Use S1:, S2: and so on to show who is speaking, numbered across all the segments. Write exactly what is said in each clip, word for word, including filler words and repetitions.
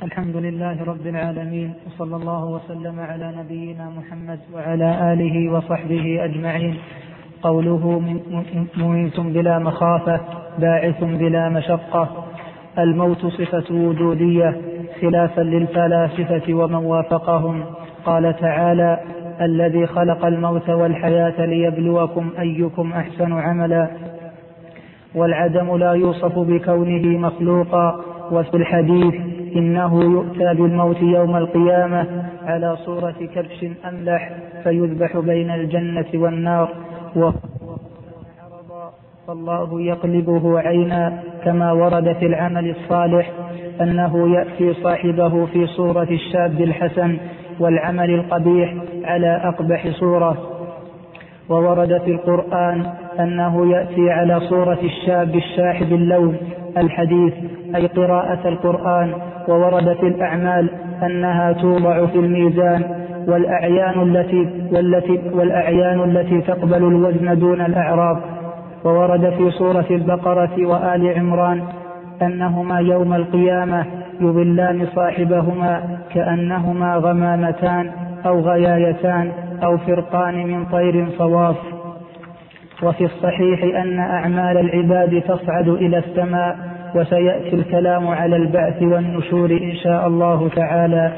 S1: الحمد لله رب العالمين، وصلى الله وسلم على نبينا محمد وعلى آله وصحبه أجمعين. قوله مميت بلا مخافة باعث بلا مشقة. الموت صفة وجودية خلافا للفلاسفة ومن وافقهم. قال تعالى: الذي خلق الموت والحياة ليبلوكم أيكم أحسن عملا. والعدم لا يوصف بكونه مخلوقا. وفي الحديث: إنه يؤتى بالموت يوم القيامة على صورة كبش أملح فيذبح بين الجنة والنار عرضا، فالله يقلبه عينا، كما ورد في العمل الصالح أنه يأتي صاحبه في صورة الشاب الحسن، والعمل القبيح على أقبح صورة. وورد في القرآن أنه يأتي على صورة الشاب الشاحب اللون الحديث، أي قراءة القرآن. وورد في الأعمال أنها توضع في الميزان، والأعيان التي, والتي, والأعيان التي تقبل الوزن دون الأعراض. وورد في سورة البقرة وآل عمران أنهما يوم القيامة يظلان صاحبهما كأنهما غمامتان أو غيايتان أو فرقان من طير صواف. وفي الصحيح أن أعمال العباد تصعد إلى السماء، وسيأتي الكلام على البعث والنشور إن شاء الله تعالى.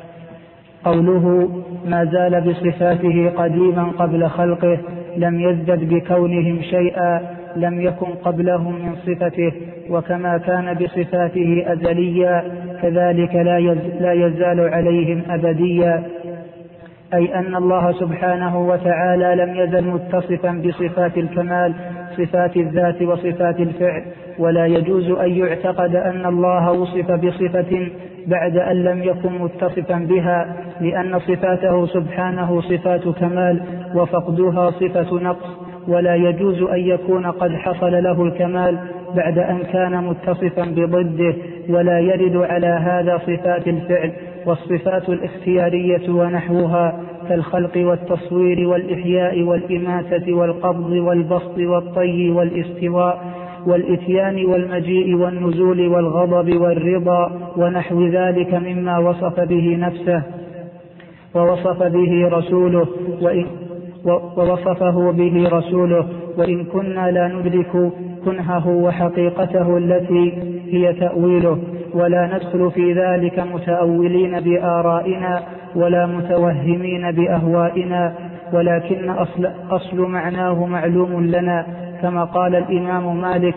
S1: قوله: ما زال بصفاته قديما قبل خلقه، لم يزدد بكونهم شيئا، لم يكن قبلهم من صفته. وكما كان بصفاته أزليا كذلك لا يزال عليهم أبديا، أي أن الله سبحانه وتعالى لم يزل متصفا بصفات الكمال، صفات الذات وصفات الفعل. ولا يجوز أن يعتقد أن الله وصف بصفة بعد أن لم يكن متصفا بها، لأن صفاته سبحانه صفات كمال، وفقدها صفة نقص. ولا يجوز أن يكون قد حصل له الكمال بعد أن كان متصفا بضده. ولا يرد على هذا صفات الفعل والصفات الاختيارية ونحوها، كالخلق والتصوير والإحياء والإماتة والقبض والبسط والطي والاستواء والإتيان والمجيء والنزول والغضب والرضا ونحو ذلك مما وصف به نفسه ووصف به رسوله وإن ووصفه به رسوله وإن كنا لا ندرك كنهه وحقيقته التي هي تأويله. ولا ندخل في ذلك متأولين بآرائنا ولا متوهمين بأهوائنا، ولكن أصل, أصل معناه معلوم لنا، كما قال الإمام مالك.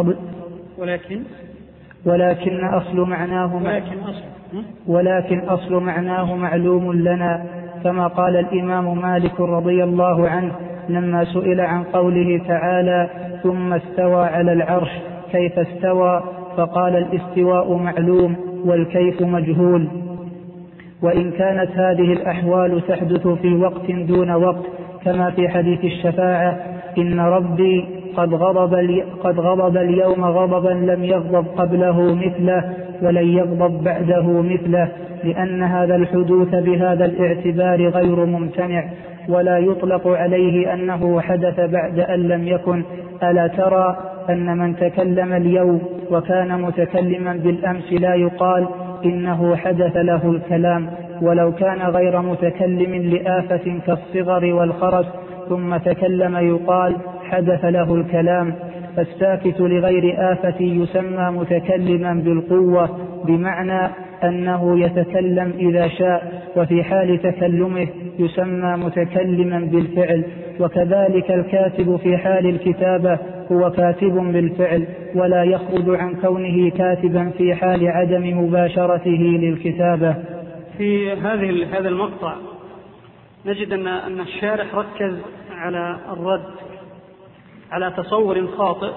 S2: ولكن
S1: ولكن أصل معناه
S2: ولكن أصل
S1: ولكن أصل معناه معلوم لنا، كما قال الإمام مالك رضي الله عنه لما سئل عن قوله تعالى: ثم استوى على العرش، كيف استوى؟ فقال: الاستواء معلوم والكيف مجهول. وإن كانت هذه الأحوال تحدث في وقت دون وقت، كما في حديث الشفاعة: إن ربي قد غضب, الي... قد غضب اليوم غضبا لم يغضب قبله مثله ولن يغضب بعده مثله، لأن هذا الحدوث بهذا الاعتبار غير ممتنع، ولا يطلق عليه أنه حدث بعد أن لم يكن. ألا ترى أن من تكلم اليوم وكان متكلما بالأمس لا يقال إنه حدث له الكلام، ولو كان غير متكلم لآفة كالصغر والخرس ثم تكلم يقال حدث له الكلام. فالساكت لغير آفة يسمى متكلما بالقوة، بمعنى أنه يتكلم إذا شاء، وفي حال تكلمه يسمى متكلما بالفعل. وكذلك الكاتب في حال الكتابة هو كاتب بالفعل، ولا يخرج عن كونه كاتبا في حال عدم مباشرته للكتابة.
S2: في هذه هذا المقطع نجد أن أن الشارح ركز على الرد على تصور خاطئ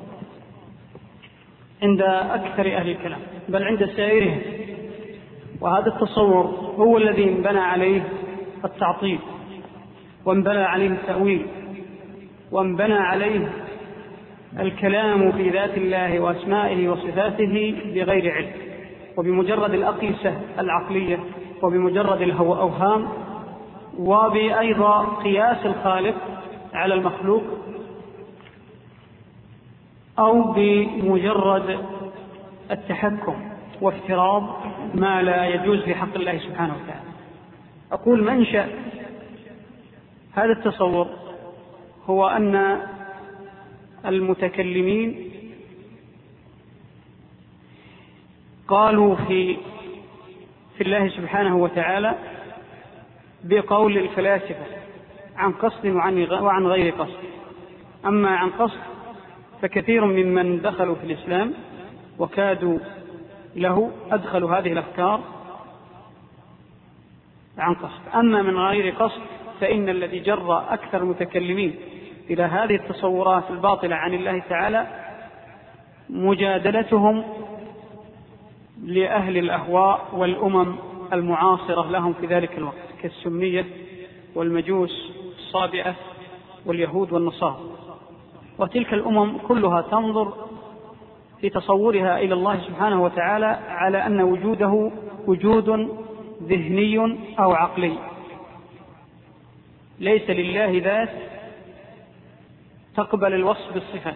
S2: عند أكثر أهل الكلام، بل عند سائرهم. وهذا التصور هو الذي انبنى عليه التعطيل، وانبنى عليه التأويل، وانبنى عليه الكلام في ذات الله وأسمائه وصفاته بغير علم، وبمجرد الأقيسة العقلية، وبمجرد الأوهام، وبأيضا قياس الخالق على المخلوق، أو بمجرد التحكم وافتراض ما لا يجوز في حق الله سبحانه وتعالى. أقول منشأ هذا التصور هو أن المتكلمين قالوا في في الله سبحانه وتعالى بقول الفلاسفة عن قصد وعن غير قصد. أما عن قصد فكثير ممن دخلوا في الإسلام وكادوا له أدخلوا هذه الأفكار عن قصد. أما من غير قصد فإن الذي جر أكثر المتكلمين إلى هذه التصورات الباطلة عن الله تعالى مجادلتهم لأهل الأهواء والأمم المعاصرة لهم في ذلك الوقت كالسنية والمجوس الصابئة واليهود والنصارى. وتلك الأمم كلها تنظر في تصورها إلى الله سبحانه وتعالى على أن وجوده وجود ذهني أو عقلي، ليس لله ذات تقبل الوصف بالصفات.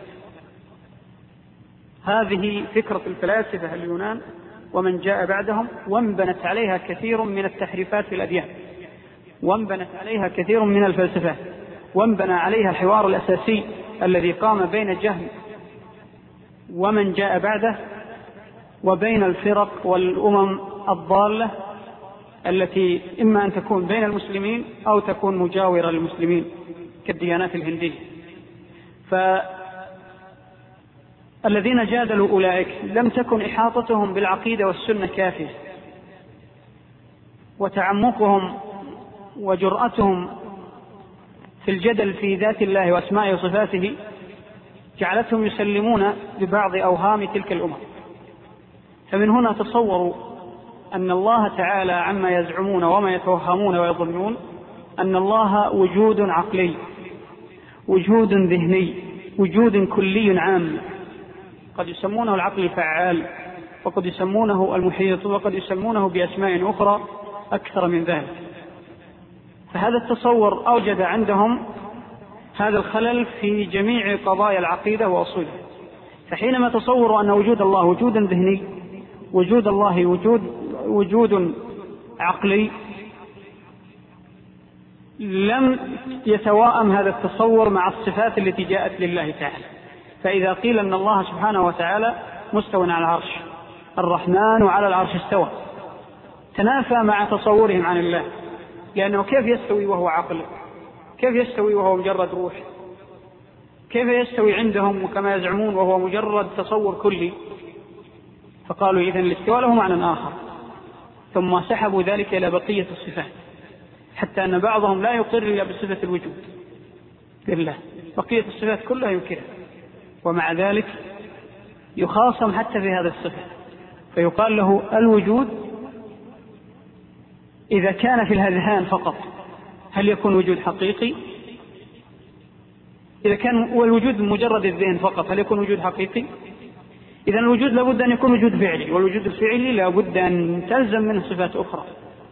S2: هذه فكرة الفلاسفة اليونان ومن جاء بعدهم، وانبنت عليها كثير من التحريفات في الأديان، وانبنت عليها كثير من الفلسفات، وانبنى عليها الحوار الأساسي الذي قام بين جهم ومن جاء بعده وبين الفرق والأمم الضالة التي إما أن تكون بين المسلمين أو تكون مجاورة للمسلمين كالديانات الهندية. فالذين جادلوا أولئك لم تكن إحاطتهم بالعقيدة والسنة كافية، وتعمقهم وجرأتهم في الجدل في ذات الله وأسمائه وصفاته جعلتهم يسلمون ببعض أوهام تلك الأمم. فمن هنا تصوروا أن الله تعالى عما يزعمون وما يتوهمون ويظنون أن الله وجود عقلي، وجود ذهني، وجود كلي عام، قد يسمونه العقل الفعال، وقد يسمونه المحيط، وقد يسمونه بأسماء أخرى أكثر من ذلك. فهذا التصور أوجد عندهم هذا الخلل في جميع قضايا العقيدة وأصولها. فحينما تصوروا أن وجود الله وجود ذهني، وجود الله وجود وجود عقلي، لم يتواءم هذا التصور مع الصفات التي جاءت لله تعالى. فإذا قيل أن الله سبحانه وتعالى مستوى على العرش، الرحمن على العرش استوى، تنافى مع تصورهم عن الله، لأنه كيف يستوي وهو عقل؟ كيف يستوي وهو مجرد روح؟ كيف يستوي عندهم وكما يزعمون وهو مجرد تصور كلي؟ فقالوا إذن الاستواء له معنى آخر، ثم سحبوا ذلك إلى بقية الصفات، حتى أن بعضهم لا يقر إلا بصفة الوجود لله، بقية الصفات كلها ينكرها، ومع ذلك يخاصم حتى في هذا الصفة، فيقال له الوجود إذا كان في الأذهان فقط هل يكون وجود حقيقي؟ إذا كان والوجود مجرد الذهن فقط هل يكون وجود حقيقي؟ إذا الوجود لابد أن يكون وجود فعلي، والوجود الفعلي لابد أن تلزم منه صفات أخرى،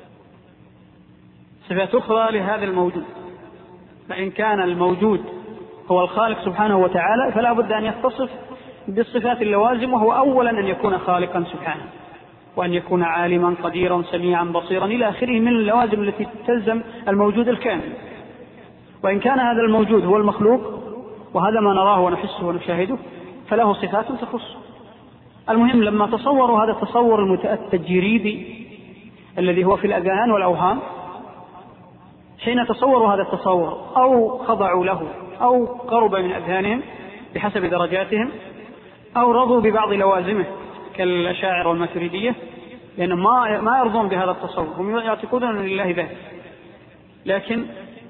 S2: صفات أخرى لهذا الموجود. فإن كان الموجود هو الخالق سبحانه وتعالى فلا بد أن يتصف بالصفات اللوازم، وهو أولا أن يكون خالقا سبحانه، وأن يكون عالما قديرا سميعا بصيرا إلى آخره من اللوازم التي تلزم الموجود الكامل. وإن كان هذا الموجود هو المخلوق، وهذا ما نراه ونحسه ونشاهده، فله صفات تخص. المهم لما تصوروا هذا التصور التجريدي الذي هو في الأذهان والأوهام، حين تصوروا هذا التصور أو خضعوا له أو قرب من أذهانهم بحسب درجاتهم، أو رضوا ببعض لوازمه كالأشاعرة والماتريدية، لأن ما ما يرضون بهذا التصور، هم يعتقدون لله ذات، لكن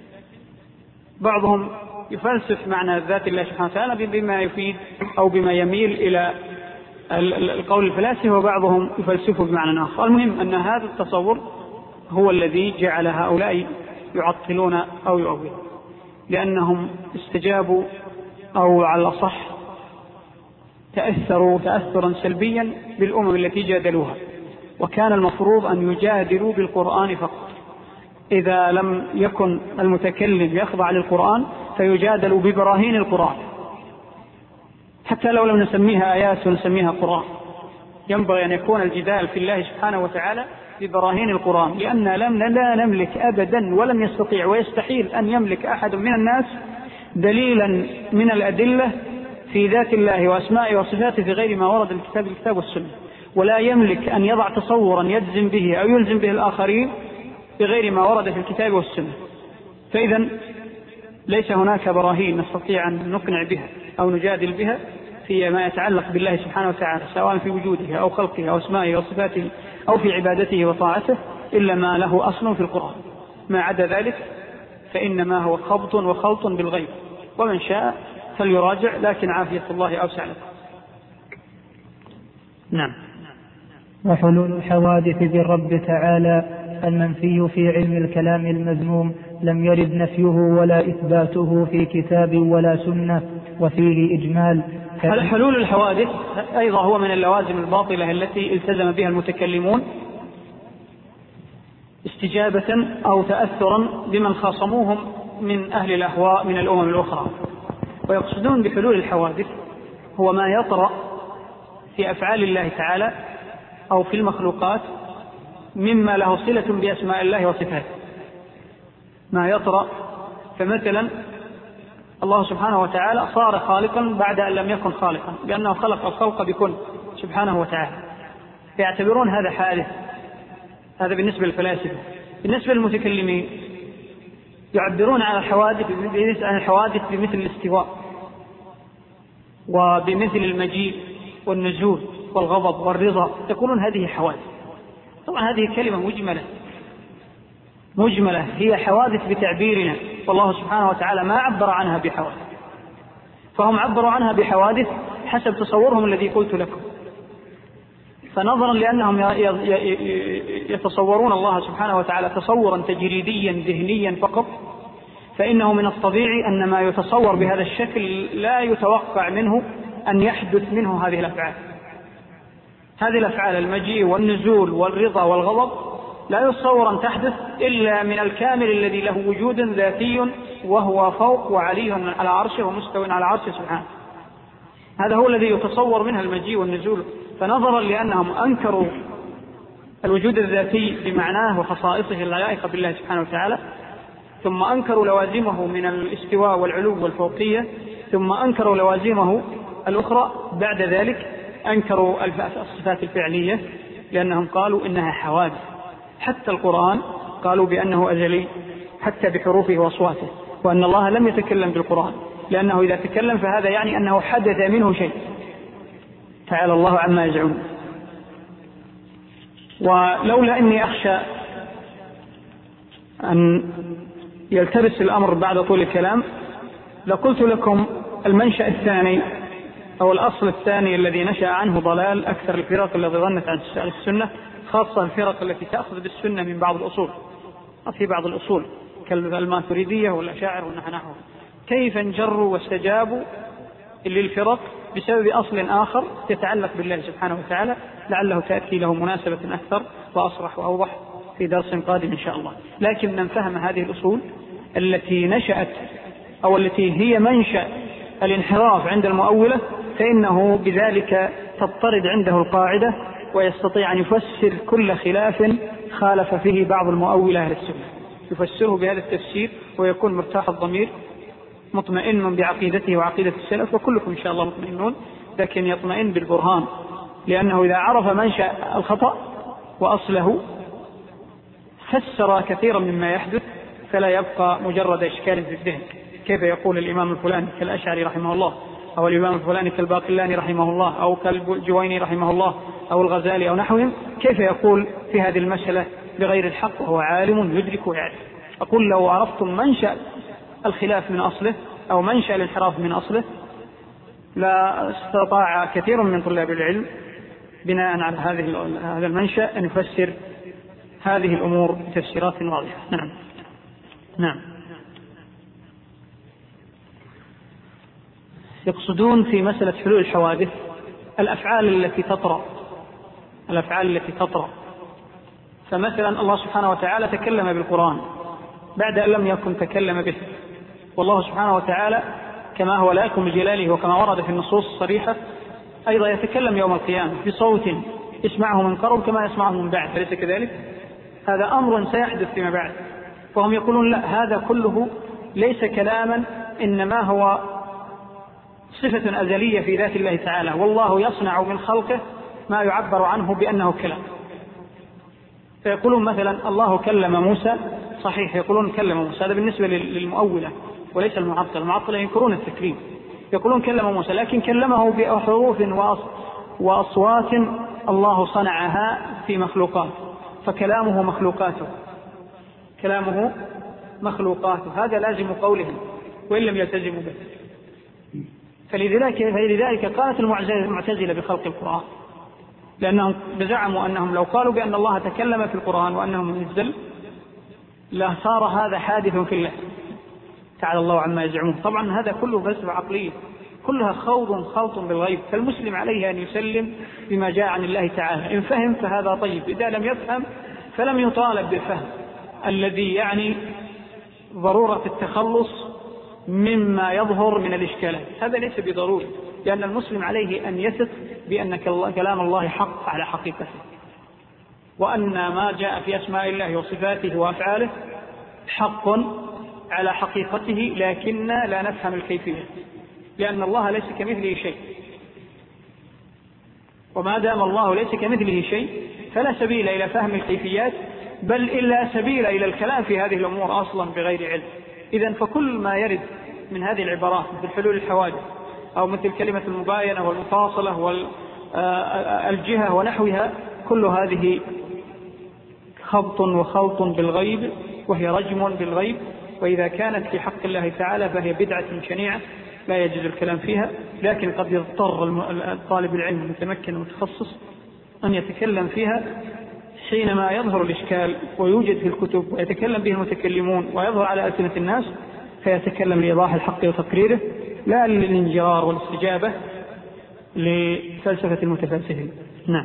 S2: بعضهم يفلسف معنى ذات الله سبحانه وتعالى بما يفيد أو بما يميل إلى القول الفلاسفي، وبعضهم يفلسفه بمعنى آخر. المهم أن هذا التصور هو الذي جعل هؤلاء يعطلون أو يؤولون، لأنهم استجابوا أو على الأصح تأثروا تأثرا سلبيا بالأمم التي جادلوها، وكان المفروض أن يجادلوا بالقرآن فقط. إذا لم يكن المتكلم يخضع للقرآن فيجادلوا ببراهين القرآن، حتى لو لم نسميها آيات ونسميها قرآن، ينبغي أن يكون الجدال في الله سبحانه وتعالى ببراهين القرآن، لأننا لم لا نملك أبدا ولم يستطيع ويستحيل أن يملك أحد من الناس دليلا من الأدلة في ذات الله وأسمائه وصفاته في غير ما ورد الكتاب الكتاب والسنة، ولا يملك أن يضع تصورا يجزم به أو يلزم به الآخرين بغير ما ورد في الكتاب والسنة. فإذا ليس هناك براهين نستطيع أن نقنع بها أو نجادل بها في ما يتعلق بالله سبحانه وتعالى، سواء في وجوده أو خلقه أو أسمائه وصفاته أو في عبادته وطاعته، إلا ما له أصل في القرآن. ما عدا ذلك فإنما هو خبط وخلط بالغيب، ومن شاء فليراجع، لكن عافية الله أوسع له. نعم.
S1: وحلول الحوادث بالرب تعالى المنفي في علم الكلام المذموم لم يرد نفيه ولا إثباته في كتاب ولا سنة، وفيه إجمال.
S2: حلول الحوادث أيضا هو من اللوازم الباطلة التي التزم بها المتكلمون استجابة أو تأثرا بمن خاصموهم من أهل الأهواء من الأمم الأخرى. ويقصدون بحلول الحوادث هو ما يطرأ في أفعال الله تعالى أو في المخلوقات مما له صلة بأسماء الله وصفاته، ما يطرأ. فمثلا الله سبحانه وتعالى صار خالقا بعد أن لم يكن خالقا، لأنه خلق الخلق بكل سبحانه وتعالى، يعتبرون هذا حادث. هذا بالنسبة للفلاسفة. بالنسبة للمتكلمين يعبرون عن الحوادث عن الحوادث بمثل الاستواء وبمثل المجيء والنزول والغضب والرضا، يقولون هذه حوادث. طبعا هذه كلمة مجملة مجملة هي حوادث بتعبيرنا، والله سبحانه وتعالى ما عبر عنها بحوادث، فهم عبروا عنها بحوادث حسب تصورهم الذي قلت لكم. فنظرا لأنهم يتصورون الله سبحانه وتعالى تصورا تجريديا ذهنيا فقط، فإنه من الطبيعي أن ما يتصور بهذا الشكل لا يتوقع منه أن يحدث منه هذه الأفعال. هذه الأفعال المجيء والنزول والرضا والغضب لا يتصور أن تحدث إلا من الكامل الذي له وجود ذاتي وهو فوق وعلي على عرشه ومستوى على عرشه سبحانه. هذا هو الذي يتصور منها المجيء والنزول. فنظرا لأنهم أنكروا الوجود الذاتي بمعناه وخصائصه اللائقة بالله سبحانه وتعالى، ثم أنكروا لوازمه من الاستواء والعلو والفوقية، ثم أنكروا لوازمه الأخرى، بعد ذلك أنكروا الصفات الفعلية لأنهم قالوا إنها حوادث. حتى القرآن قالوا بأنه أزلي حتى بحروفه وأصواته، وأن الله لم يتكلم بالقرآن، لأنه إذا تكلم فهذا يعني أنه حدث منه شيء. تعالى الله عما يزعمون. ولولا أني أخشى أن يلتبس الأمر بعد طول الكلام لقلت لكم المنشأ الثاني أو الأصل الثاني الذي نشأ عنه ضلال أكثر الفرق التي ظنت عن السنة، خاصة الفرق التي تأخذ بالسنة من بعض الأصول، في بعض الأصول كالماتريدية والأشاعرة ونحو نحوه، كيف انجروا واستجابوا للفرق بسبب أصل آخر يتعلق بالله سبحانه وتعالى، لعله تأتي له مناسبة أكثر وأصرح وأوضح في درس قادم إن شاء الله. لكن من فهم هذه الأصول التي نشأت أو التي هي منشأ الانحراف عند المؤولة، فإنه بذلك تضطرد عنده القاعدة ويستطيع أن يفسر كل خلاف خالف فيه بعض المؤولة أهل السنة، يفسره بهذا التفسير ويكون مرتاح الضمير مطمئن بعقيدته وعقيدة السلف، وكلكم إن شاء الله مطمئنون، لكن يطمئن بالبرهان، لأنه إذا عرف منشأ الخطأ وأصله فسر كثيرا مما يحدث، فلا يبقى مجرد إشكال في الذهن. كيف يقول الإمام الفلاني كالأشعري رحمه الله، أو الإمام الفلاني كالباقلاني رحمه الله، أو كالجويني رحمه الله، أو الغزالي أو نحوهم، كيف يقول في هذه المسألة بغير الحق وهو عالم يدرك ويعرف؟ أقول لو عرفتم منشأ الخلاف من أصله أو منشأ الانحراف من أصله لا استطاع كثير من طلاب العلم بناء على هذه هذا المنشأ أن يفسر هذه الأمور بتفسيرات واضحة. نعم نعم. يقصدون في مسألة حلول الحوادث الأفعال التي تطرأ الأفعال التي تطرأ فمثلا الله سبحانه وتعالى تكلم بالقرآن بعد أن لم يكن تكلم به، والله سبحانه وتعالى كما هو لائق بجلاله وكما ورد في النصوص الصريحة أيضا يتكلم يوم القيامة بصوت يسمعه من قرب كما يسمعه من بعد، أليس كذلك؟ هذا أمر سيحدث فيما بعد. فهم يقولون لا، هذا كله ليس كلاما، إنما هو صفة أزلية في ذات الله تعالى، والله يصنع من خلقه ما يعبر عنه بأنه كلام. فيقولون مثلا الله كلم موسى، صحيح يقولون كلم موسى، هذا بالنسبة للمؤولة وليس المعطل. المعطل ينكرون التكليم، يقولون كلم موسى، لكن كلمه بحروف وأصوات الله صنعها في مخلوقات، فكلامه مخلوقاته، كلامه مخلوقاته، هذا لازم قولهم وإن لم يلتزموا به. فلذلك, فلذلك قالت المعتزلة بخلق القرآن، لأنهم زعموا أنهم لو قالوا بأن الله تكلم في القرآن وأنه منزل لصار هذا حادث في الله تعالى الله عما يزعمون. طبعا هذا كله فلسفة عقلية، كلها خوض خلط بالغيب، فالمسلم عليه أن يسلم بما جاء عن الله تعالى، إن فهم فهذا طيب، إذا لم يفهم فلم يطالب بالفهم الذي يعني ضرورة التخلص مما يظهر من الإشكالات، هذا ليس بضروري، لأن المسلم عليه أن يثق بأن كلام الله حق على حقيقته، وأن ما جاء في أسماء الله وصفاته وأفعاله حق على حقيقته، لكن لا نفهم الكيفية، لأن الله ليس كمثله شيء، وما دام الله ليس كمثله شيء فلا سبيل إلى فهم الكيفيات، بل إلا سبيل إلى الكلام في هذه الأمور أصلا بغير علم. إذن فكل ما يرد من هذه العبارات مثل حلول الحوادث أو مثل كلمة المباينة والمفاصلة والجهة ونحوها، كل هذه خبط وخلط بالغيب، وهي رجم بالغيب، وإذا كانت في حق الله تعالى فهي بدعة شنيعة لا يجوز الكلام فيها، لكن قد يضطر طالب العلم المتمكن المتخصص أن يتكلم فيها حينما يظهر الإشكال ويوجد في الكتب ويتكلم به المتكلمون ويظهر على ألسنة الناس، فيتكلم لإيضاح الحق وتقريره، لا للانجرار والاستجابة لفلسفة المتفلسفين. نعم.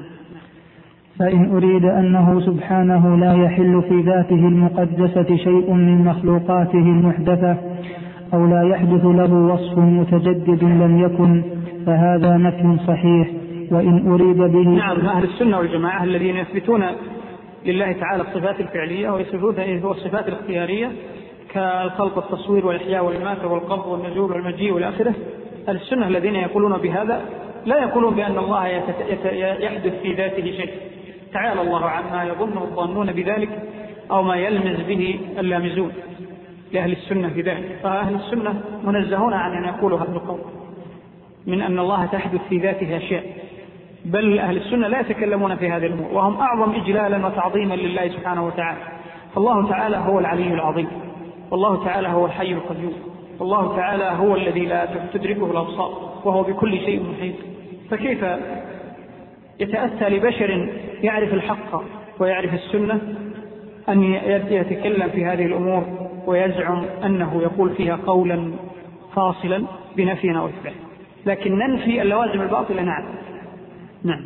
S1: فإن أريد أنه سبحانه لا يحل في ذاته المقدسة شيء من مخلوقاته المحدثة، أو لا يحدث له وصف متجدد لم يكن، فهذا نفي صحيح. وإن أريد به
S2: نعم، أهل السنة والجماعة الذين يثبتون لله تعالى الصفات الفعلية ويثبتون الصفات الاختيارية كالخلق والتصوير والإحياء والإماتة والقبض والنزول والمجيء والآخرة، أهل السنة الذين يقولون بهذا لا يقولون بأن الله يحدث في ذاته شيء، تعالى الله عما يظن الظانون بذلك أو ما يلمز به اللامزون لأهل السنة بذلك. فأهل السنة منزهون عن أن يقولوا هذا القول من أن الله تحدث في ذاته أشياء، بل أهل السنة لا يتكلمون في هذه الأمور، وهم أعظم إجلالا وتعظيما لله سبحانه وتعالى. فالله تعالى هو العلي العظيم، والله تعالى هو الحي القيوم، والله تعالى هو الذي لا تدركه الأبصار وهو بكل شيء محيط. فكيف يتأتى لبشر يعرف الحق ويعرف السنة أن يتكلم في هذه الأمور ويزعم أنه يقول فيها قولا فاصلا بنفي أو إثبات؟ لكن ننفي اللوازم الباطلة. نعم. نعم.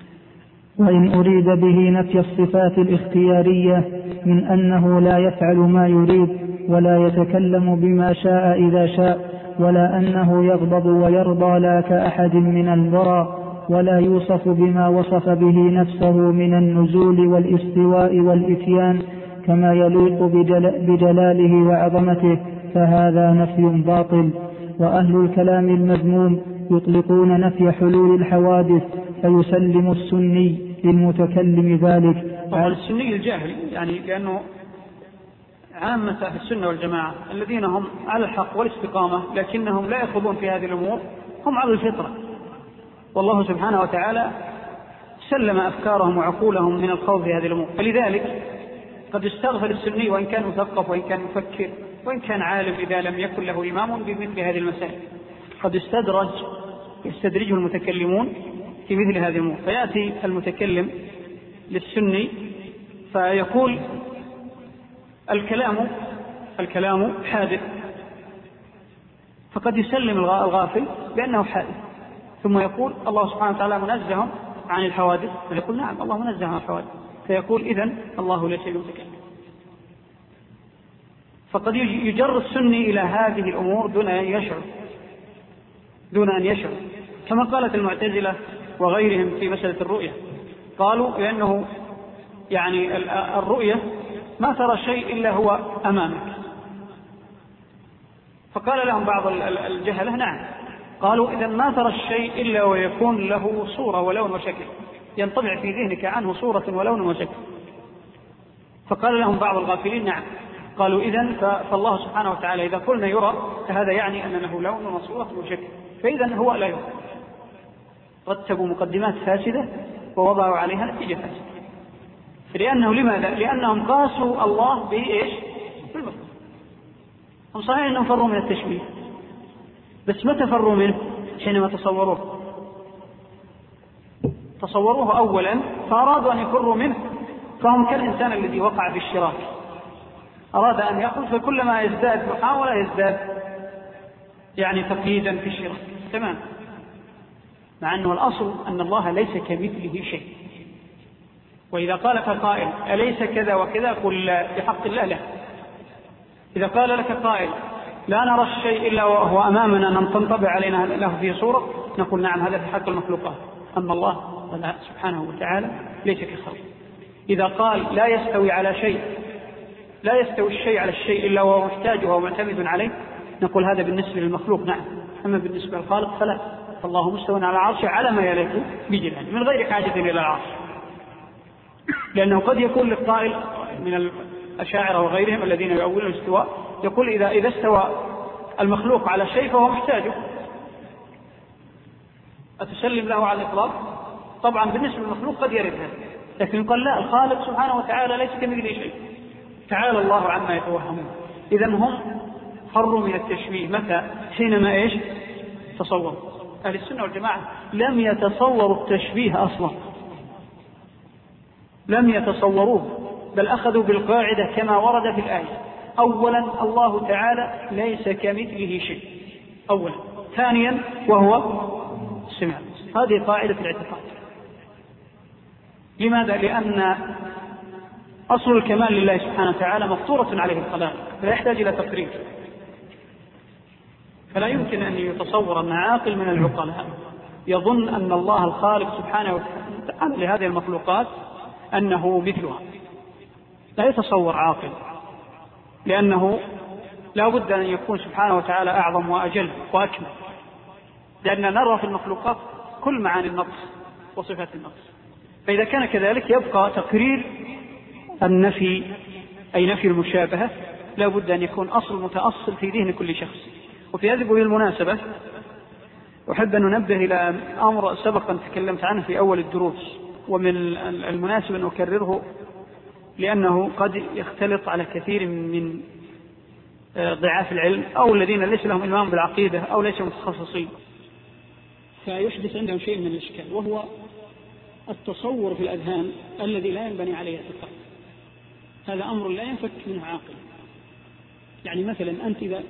S1: وإن أريد به نفي الصفات الاختيارية من أنه لا يفعل ما يريد ولا يتكلم بما شاء إذا شاء، ولا أنه يغضب ويرضى لا كأحد من الورى، ولا يوصف بما وصف به نفسه من النزول والاستواء والإتيان كما يليق بجلاله وعظمته، فهذا نفي باطل. وأهل الكلام المذموم يطلقون نفي حلول الحوادث، فيسلم السني للمتكلم ذلك.
S2: طبعا السني الجاهل، يعني لأنه عامة أهل السنة والجماعة الذين هم على الحق والاستقامة لكنهم لا يخوضون في هذه الأمور هم على الفطرة، والله سبحانه وتعالى سلم أفكارهم وعقولهم من الخوض في هذه الأمور. فلذلك قد يستغفر السني وإن كان مثقف وإن كان مفكر وإن كان عالم إذا لم يكن له إمام بمثل هذه المسائل، قد يستدرج يستدرجه المتكلمون في مثل هذه الأمور. فيأتي المتكلم للسني فيقول الكلام الكلام حادث، فقد يسلم الغافل بأنه حادث، ثم يقول الله سبحانه وتعالى منزه عن الحوادث، فيقول نعم الله منزه عن الحوادث، فيقول إذن الله ليس بمتكلم. فقد يجر السني إلى هذه الأمور دون أن يشعر دون أن يشعر كما قالت المعتزلة وغيرهم في مسألة الرؤية، قالوا لأنه يعني الرؤية ما ترى شيء إلا هو أمامك. فقال لهم بعض الجهلة نعم. قالوا إذا ما ترى الشيء إلا ويكون له صورة ولون وشكل، ينطبع في ذهنك عنه صورة ولون وشكل. فقال لهم بعض الغافلين نعم. قالوا إذن فالله سبحانه وتعالى إذا قلنا يرى فهذا يعني أن له لون وصورة وشكل، فإذا هو لا يرى. رتبوا مقدمات فاسدة ووضعوا عليها نتيجة فاسدة. لأنه لماذا؟ لأنهم قاسوا الله بإيش؟ بالمخلوق. هم صحيح أنهم فروا من التشبيه، بس متى فروا منه؟ حينما تصوروه تصوروه أولا فأرادوا أن يفروا منه، فهم كالإنسان الذي وقع في الشراك، أراد أن يأخذ، فكلما يزداد محاولة يزداد يعني تقييدا في الشراك. تمام. مع أنه الأصل أن الله ليس كمثله شيء. وإذا قال قائل أليس كذا وكذا قل بحق الله لا. إذا قال لك قائل لا نرى الشيء إلا وهو أمامنا أن تنطبع علينا له في صورة، نقول نعم هذا في حق المخلوقات، أما الله سبحانه وتعالى ليس كخلق. إذا قال لا يستوي على شيء، لا يستوي الشيء على الشيء إلا وهو محتاج وهو معتمد عليه، نقول هذا بالنسبة للمخلوق نعم، أما بالنسبة للخالق فلا. فالله مستوى على عرشه على ما يليق بجلاله من غير حاجة إلى العرش. لأنه قد يكون للقائل من الأشاعرة وغيرهم الذين يؤولون الاستواء يقول إذا إذا استوى المخلوق على شيء فهو محتاجه، أتسلم له على الإطلاق؟ طبعا بالنسبة للمخلوق قد يرد هذا، لكن قال لا، الخالق سبحانه وتعالى ليس كمثله شيء، تعالى الله عما يتوهمون. إذا هم فروا من التشبيه متى؟ حينما إيش؟ تصوروا. أهل السنة والجماعة لم يتصوروا التشبيه أصلا، لم يتصوروه، بل أخذوا بالقاعدة كما ورد في الآية. أولا الله تعالى ليس كمثله شيء أولا. ثانيا وهو السميع. هذه قاعدة الاعتقاد. لماذا؟ لأن أصل الكمال لله سبحانه وتعالى مفطورة عليه الخلائق، لا يحتاج إلى تقرير. فلا يمكن أن يتصور أن عاقل من العقلاء يظن أن الله الخالق سبحانه وتعالى لهذه المخلوقات أنه مثلها، لا يتصور عاقل، لأنه لا بد أن يكون سبحانه وتعالى أعظم وأجل وأكمل، لأننا نرى في المخلوقات كل معاني النقص وصفات النقص. فإذا كان كذلك يبقى تقرير النفي، أي نفي المشابهة، لا بد أن يكون أصل متأصل في ذهن كل شخص. وفي هذه المناسبة أحب أن ننبه إلى أمر سبقا تكلمت عنه في أول الدروس، ومن المناسب أن أكرره لأنه قد يختلط على كثير من ضعاف العلم أو الذين ليس لهم إلمام بالعقيدة أو ليسوا متخصصين، فيحدث عندهم شيء من الإشكال، وهو التصور في الأذهان الذي لا ينبني عليه اعتقاد. هذا أمر لا ينفك منه عاقل. يعني مثلا أنت إذا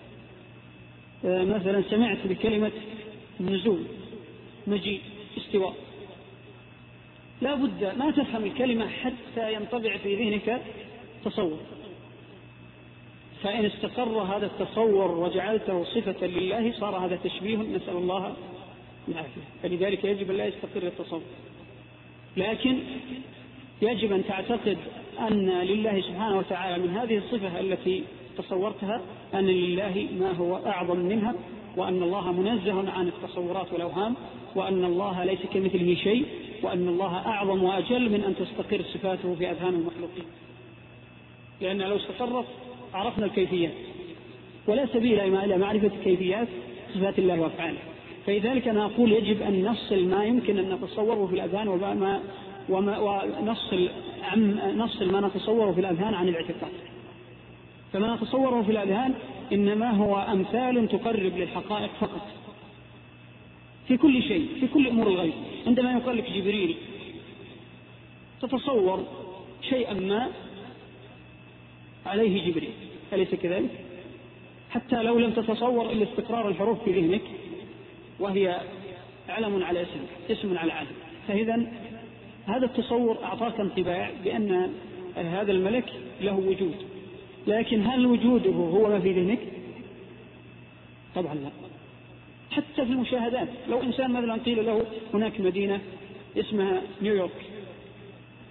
S2: مثلا سمعت بكلمة نزول، مجيء، استواء، لا بد ما تفهم الكلمة حتى ينطبع في ذهنك تصور. فإن استقر هذا التصور وجعلته صفة لله صار هذا تشبيه، نسأل الله العافية. فلذلك يجب أن لا يستقر التصور، لكن يجب أن تعتقد أن لله سبحانه وتعالى من هذه الصفة التي تصورتها أن لله ما هو أعظم منها، وأن الله منزه عن التصورات والأوهام، وأن الله ليس كمثله شيء، وأن الله أعظم وأجل من أن تستقر صفاته في أذهان المخلوقين. لأن لو استقرت عرفنا الكيفيات، ولا سبيل إلى معرفة كيفيات صفات الله وأفعاله. فلذلك أنا أقول يجب أن نفصل ما يمكن أن نتصوره في الأذهان وما وما ونفصل عن نفصل ما نتصوره في الأذهان عن الاعتقاد. فما نتصوره في الأذهان إنما هو أمثال تقرب للحقائق فقط في كل شيء، في كل أمور الغيب. عندما يقال لك جبريل تتصور شيئا ما عليه جبريل، أليس كذلك؟ حتى لو لم تتصور إلا استقرار الحروف في ذهنك، وهي علم على اسم، اسم على علم. فإذا هذا التصور أعطاك انطباع بأن هذا الملك له وجود، لكن هل وجوده هو ما في ذهنك؟ طبعا لا. حتى في المشاهدات، لو إنسان مثلا قيل له هناك مدينة اسمها نيويورك،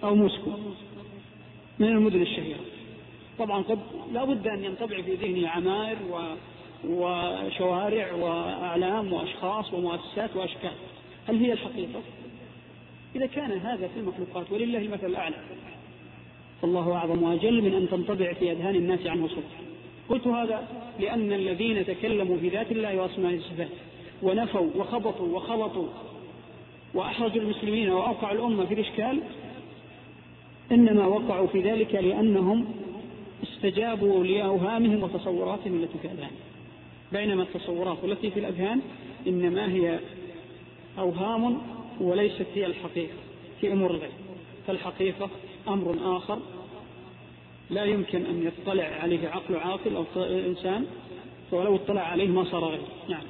S2: أو موسكو من المدن الشهيرة. طبعا قد لا بد أن ينطبع في ذهني عماير و... وشوارع وأعلام وأشخاص ومؤسسات وأشكال. هل هي الحقيقة؟ إذا كان هذا في المخلوقات ولله المثل الأعلى فالله أعظم وأجل من أن تنطبع في أذهان الناس عنه صورة. قلت هذا لأن الذين تكلموا في ذات الله وأسماء الصفات ونفوا وخبطوا وخلطوا وأحرجوا المسلمين وأوقعوا الأمة في الإشكال إنما وقعوا في ذلك لأنهم استجابوا لأوهامهم وتصوراتهم التي في الأذهان، بينما التصورات التي في الأذهان إنما هي أوهام وليست هي الحقيقة في أمور الغيب. فالحقيقة أمر آخر لا يمكن أن يطلع عليه عقل عاقل أو إنسان، ولو اطلع عليه ما صار غيب. نعم.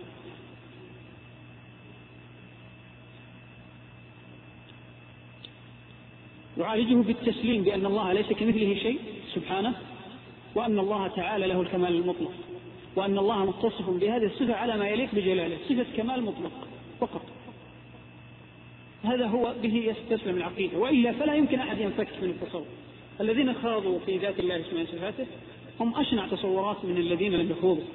S2: يعالجه بالتسليم بأن الله ليس كمثله شيء سبحانه، وأن الله تعالى له الكمال المطلق، وأن الله متصف بهذه الصفة على ما يليق بجلاله، صفة كمال مطلق فقط. هذا هو به يستسلم العقيدة، وإلا فلا يمكن أحد ينفك من التصور. الذين خاضوا في ذات الله سبحانه وصفاته هم أشنع تصورات من الذين لم يخوضوا،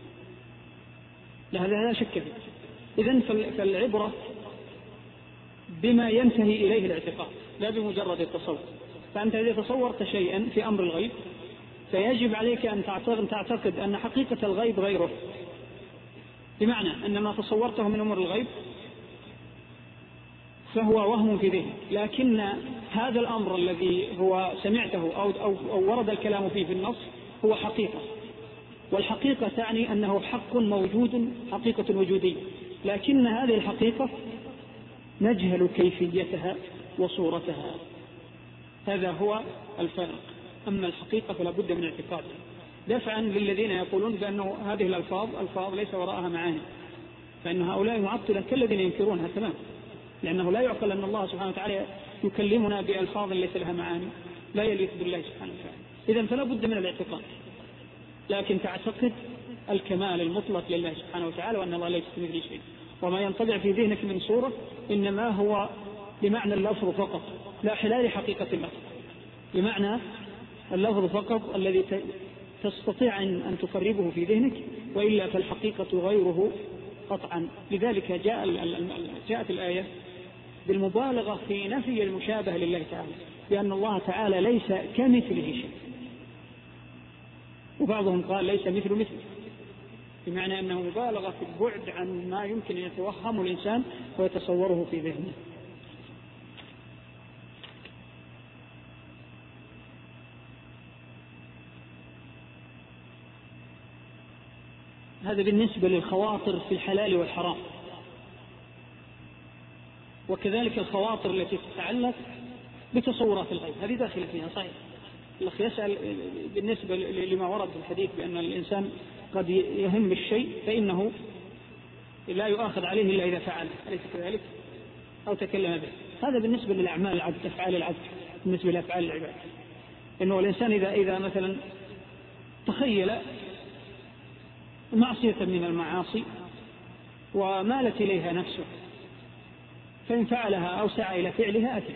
S2: لهذا لا شك فيه. إذن فالعبرة بما ينتهي إليه الاعتقاد لا بمجرد التصور. فأنت إذا تصورت شيئا في أمر الغيب فيجب عليك أن تعتقد أن حقيقة الغيب غيره، بمعنى أن ما تصورته من أمر الغيب فهو وهم في ذهنك، لكن هذا الأمر الذي هو سمعته أو, أو, أو ورد الكلام فيه في النص هو حقيقة، والحقيقة تعني أنه حق موجود، حقيقة وجودية، لكن هذه الحقيقة نجهل كيفيتها وصورتها. هذا هو الفرق. أما الحقيقة فلا بد من اعتقاد، دفعا للذين يقولون بأنه هذه الألفاظ ألفاظ ليس وراءها معاني، فإن هؤلاء معطلة كالذين ينكرونها تمام، لأنه لا يعقل أن الله سبحانه وتعالى يكلمنا بألفاظ ليس لها معاني، لا يليق بالله سبحانه وتعالى. إذن فلا بد من الاعتقاد، لكن تعتقد الكمال المطلق لله سبحانه وتعالى وأن الله ليس مثل شيء. وما ينطبع في ذهنك من صورة إنما هو بمعنى اللفظ فقط، لا حلال حقيقة اللفظ، بمعنى اللفظ فقط الذي تستطيع أن تقربه في ذهنك، وإلا فالحقيقة غيره قطعا. لذلك جاء جاءت الآية بالمبالغة في نفي المشابه لله تعالى، بأن الله تعالى ليس كمثله شيء، وبعضهم قال ليس مثل مثله، بمعنى أنه مبالغة في البعد عن ما يمكن أن يتوهم الإنسان ويتصوره في ذهنه. هذا بالنسبة للخواطر في الحلال والحرام. وكذلك الخواطر التي تتعلق بتصورات الغيب هذه داخلة فيها صحيح. الأخ يسأل بالنسبة لما ورد في الحديث بأن الإنسان قد يهم الشيء فإنه لا يؤاخذ عليه إلا إذا فعل، أليس كذلك؟ أو تكلم به. هذا بالنسبة للأعمال العبد، أفعال العبد، بالنسبة لأفعال العباد، إنه الإنسان إذا إذا مثلا تخيل معصية من المعاصي ومالت إليها نفسه، فإن فعلها أو سعى إلى فعلها أتى،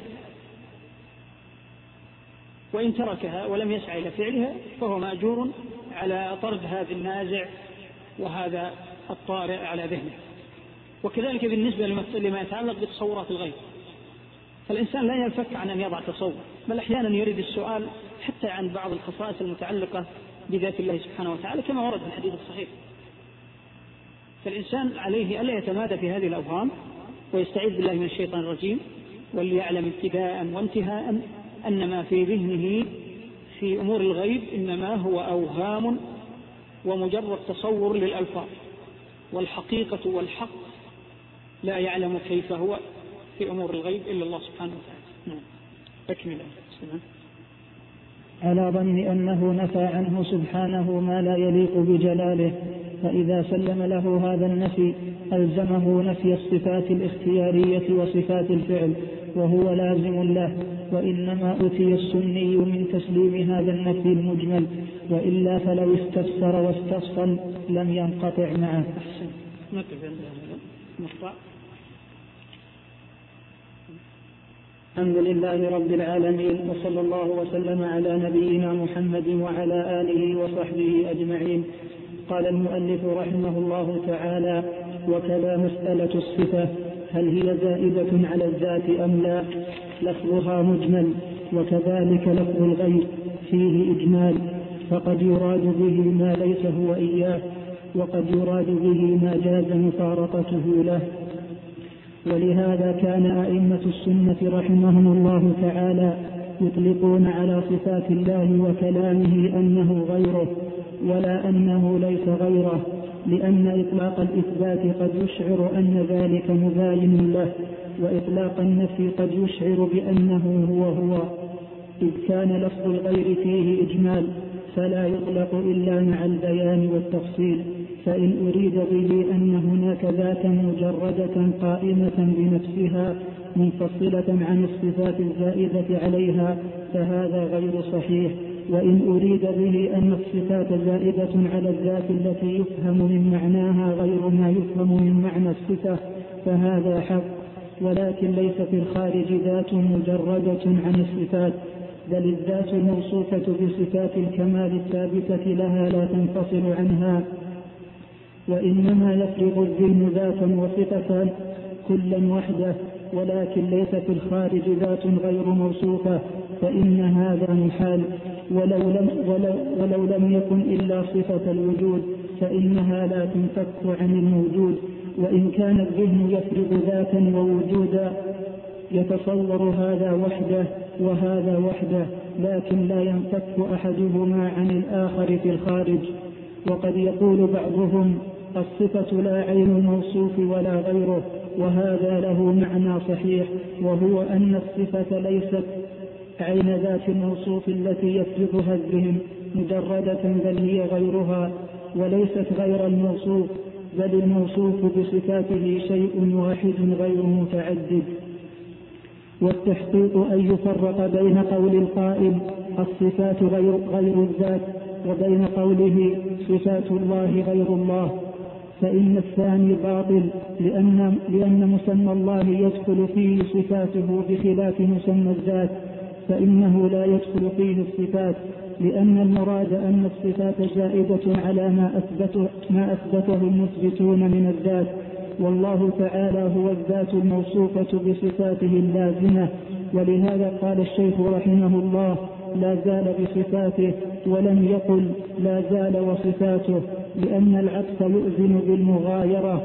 S2: وإن تركها ولم يسعى إلى فعلها فهو مأجور على طرد هذا النازع وهذا الطارئ على ذهنه. وكذلك بالنسبة لما يتعلق بتصورات الغيب، فالإنسان لا ينفك عن أن يضع تصور، بل أحيانا يريد السؤال حتى عن بعض الخصائص المتعلقة بذات الله سبحانه وتعالى كما ورد في الحديث الصحيح. فالإنسان عليه ألا يتمادى في هذه الأوهام ويستعيذ بالله من الشيطان الرجيم، وليعلم ابتداء وانتهاء أن ما في ذهنه في أمور الغيب إنما هو أوهام ومجرد تصور للألفاظ، والحقيقة والحق لا يعلم كيف هو في أمور الغيب إلا الله سبحانه وتعالى. نعم. أكمل.
S1: على ظن أنه نفى عنه سبحانه ما لا يليق بجلاله، فإذا سلم له هذا النفي ألزمه نفي الصفات الاختيارية وصفات الفعل، وهو لازم له، وإنما أتي السني من تسليم هذا النفي المجمل، وإلا فلو استفسر واستصفل لم ينقطع معه.
S2: أحسن. نقف عند هذا المقطع.
S1: الحمد لله رب العالمين، وصلى الله وسلم على نبينا محمد وعلى آله وصحبه أجمعين. قال المؤلف رحمه الله تعالى: وكذا مسألة الصفة، هل هي زائدة على الذات أم لا؟ لفظها مجمل، وكذلك لفظ الغير فيه إجمال، فقد يراد به ما ليس هو إياه، وقد يراد به ما جاز مفارقته له. ولهذا كان أئمة السنة رحمهم الله تعالى يطلقون على صفات الله وكلامه أنه غيره، ولا أنه ليس غيره، لأن إطلاق الإثبات قد يشعر أن ذلك مباين له، وإطلاق النفي قد يشعر بأنه هو هو، إذ كان لفظ الغير فيه إجمال فلا يطلق إلا مع البيان والتفصيل. فإن أريد به أن هناك ذاتا مجردة قائمة بنفسها منفصلة عن الصفات الزائدة عليها فهذا غير صحيح. وإن أريد به أن الصفات زائدة على الذات التي يفهم من معناها غير ما يفهم من معنى الصفة فهذا حق. ولكن ليس في الخارج ذات مجردة عن الصفات، بل الذات الموصوفة بصفات الكمال الثابتة لها لا تنفصل عنها، وإنما يفرض الذهن ذاتا وصفة كلا وحده، ولكن ليس في الخارج ذات غير موصوفة، فإن هذا محال. ولو لم, ولو ولو لم يكن إلا صفة الوجود فإنها لا تنفك عن الموجود. وإن كان الذهن يفرض ذاتا ووجودا يتصور هذا وحده وهذا وحده، لكن لا ينفك أحدهما عن الآخر في الخارج. وقد يقول بعضهم: الصفة لا عين الموصوف ولا غيره، وهذا له معنى صحيح، وهو أن الصفة ليست عين ذات الموصوف التي يفرضها الذهن مجردة، بل هي غيرها، وليست غير الموصوف، بل الموصوف بصفاته شيء واحد غير متعدد. والتحقيق أن يفرق بين قول القائل الصفات غير, غير الذات وبين قوله صفات الله غير الله، فإن الثاني باطل، لأن, لأن مسمى الله يدخل فيه صفاته بخلاف مسمى الذات، فإنه لا يدخل فيه الصفات، لأن المراد أن الصفات زائدة على ما أثبته, ما أثبته المثبتون من الذات، والله تعالى هو الذات الموصوفة بصفاته اللازمة. ولهذا قال الشيخ رحمه الله: لا زال بصفاته، ولم يقل لا زال وصفاته، لأن العكس يؤذن بالمغايرة.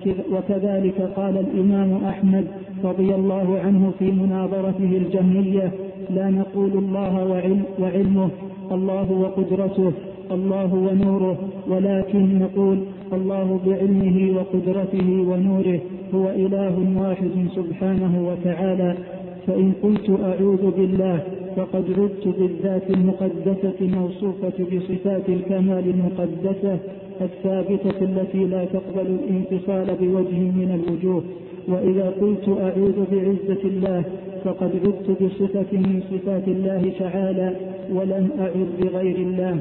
S1: وكذلك قال الإمام أحمد رضي الله عنه في مناظرته الجهمية: لا نقول الله وعلمه، الله وقدرته، الله ونوره، ولكن نقول الله بعلمه وقدرته ونوره هو إله واحد سبحانه وتعالى. فإن قلت أعوذ بالله فقد عدت بالذات المقدسة الموصوفة بصفات الكمال المقدسة الثابتة التي لا تقبل الانفصال بوجه من الوجوه. وإذا قلت أعوذ بعزة الله فقد عدت بصفة من صفات الله تعالى ولم أعد بغير الله.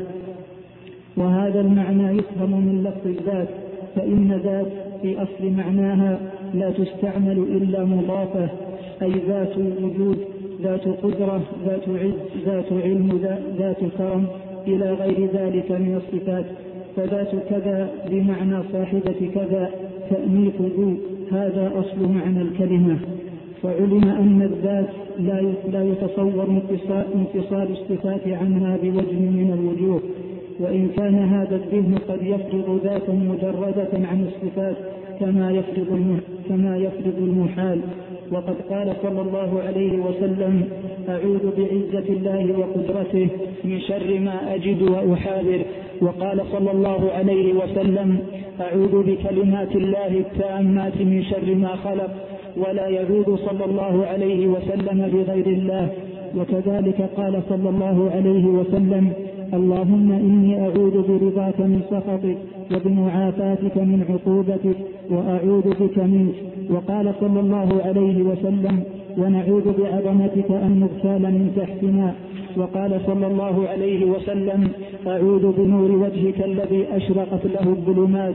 S1: وهذا المعنى يفهم من لفظ الذات، فإن ذات في أصل معناها لا تستعمل إلا مضافة، أي ذات وجود، ذات قدرة، ذات عز، ذات علم، ذات كرم، إلى غير ذلك من الصفات. فذات كذا بمعنى صاحبة كذا، تأنيث ذو، هذا أصل معنى الكلمة. فعلم أن الذات لا يتصور انفصال الصفات عنها بوجه من الوجوه، وإن كان هذا الذهن قد يفرض ذاتا مجردة عن الصفات كما يفرض كما يفرض المحال. وقد قال صلى الله عليه وسلم: أعوذ بعزة الله وقدرته من شر ما أجد وأحاذر. وقال صلى الله عليه وسلم: أعوذ بكلمات الله التامات من شر ما خلق. ولا يعوذ صلى الله عليه وسلم بغير الله. وكذلك قال صلى الله عليه وسلم: اللهم إني أعوذ برضاك من سخطك وبمعافاتك من عقوبتك وأعوذ بك منك. وقال صلى الله عليه وسلم: ونعوذ بعظمتك أن نغتال من تحتنا. وقال صلى الله عليه وسلم: أعوذ بنور وجهك الذي أشرقت له الظلمات.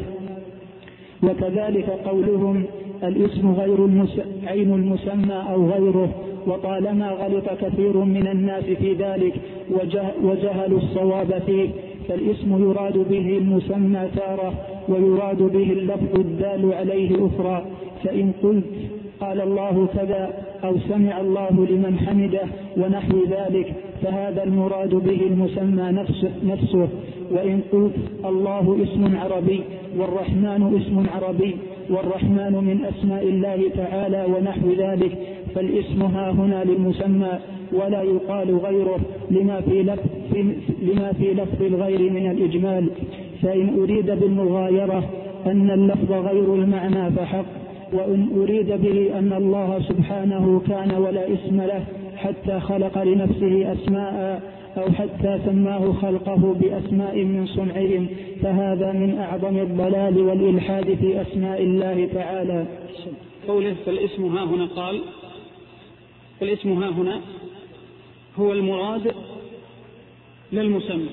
S1: وكذلك قولهم: الاسم غير المس... عين المسمى أو غيره، وطالما غلط كثير من الناس في ذلك وجهلوا الصواب فيه، فالاسم يراد به المسمى تارة ويراد به اللفظ الدال عليه أخرى. فإن قلت قال الله كذا أو سمع الله لمن حمده ونحو ذلك فهذا المراد به المسمى نفسه, نفسه. وإن قلت الله اسم عربي والرحمن اسم عربي والرحمن من أسماء الله تعالى ونحو ذلك فالاسم ها هنا للمسمى ولا يقال غيره لما في لفظ, لما في لفظ الغير من الإجمال. فإن أريد بالمغايرة أن اللفظ غير المعنى فحق، وإن أريد به أن الله سبحانه كان ولا اسم له حتى خلق لنفسه أسماء أو حتى سماه خلقه بأسماء من صنعهم فهذا من أعظم الضلال والإلحاد في أسماء الله تعالى.
S2: قوله فالاسم ها هنا قال فالاسم ها هنا هو المراد للمسمى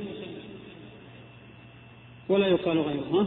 S2: ولا يقال غيره. ها؟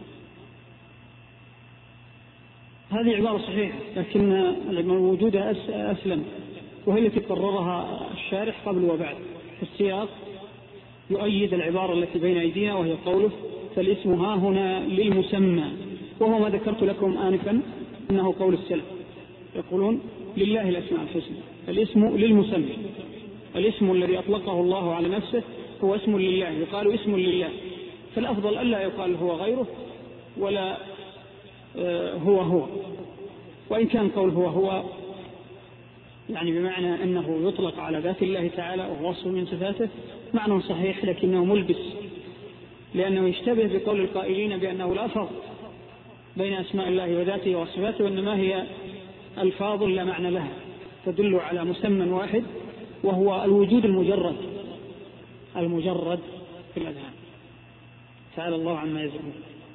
S2: هذه عبارة صحيحة لكن وجودها أسلم، وهي التي قررها الشارح قبل وبعد. السياق يؤيد العبارة التي بين أيدينا وهي قوله فالاسم ها هنا للمسمى، وهو ما ذكرت لكم آنفا إنه قول السلف يقولون لله الأسماء الحسنى، الاسم للمسمى، الاسم الذي أطلقه الله على نفسه هو اسم لله، يقال اسم لله، فالأفضل ألا يقال هو غيره ولا هو هو. وإن كان قول هو هو يعني بمعنى أنه يطلق على ذات الله تعالى وهو وصف من صفاته معنى صحيح لكنه ملبس، لأنه يشتبه بقول القائلين بأنه لا فرق بين أسماء الله وذاته وصفاته، وإنما هي ألفاظ لا معنى لها تدل على مسمى واحد وهو الوجود المجرد المجرد في الأذهان. تعالى الله عما يزعمون.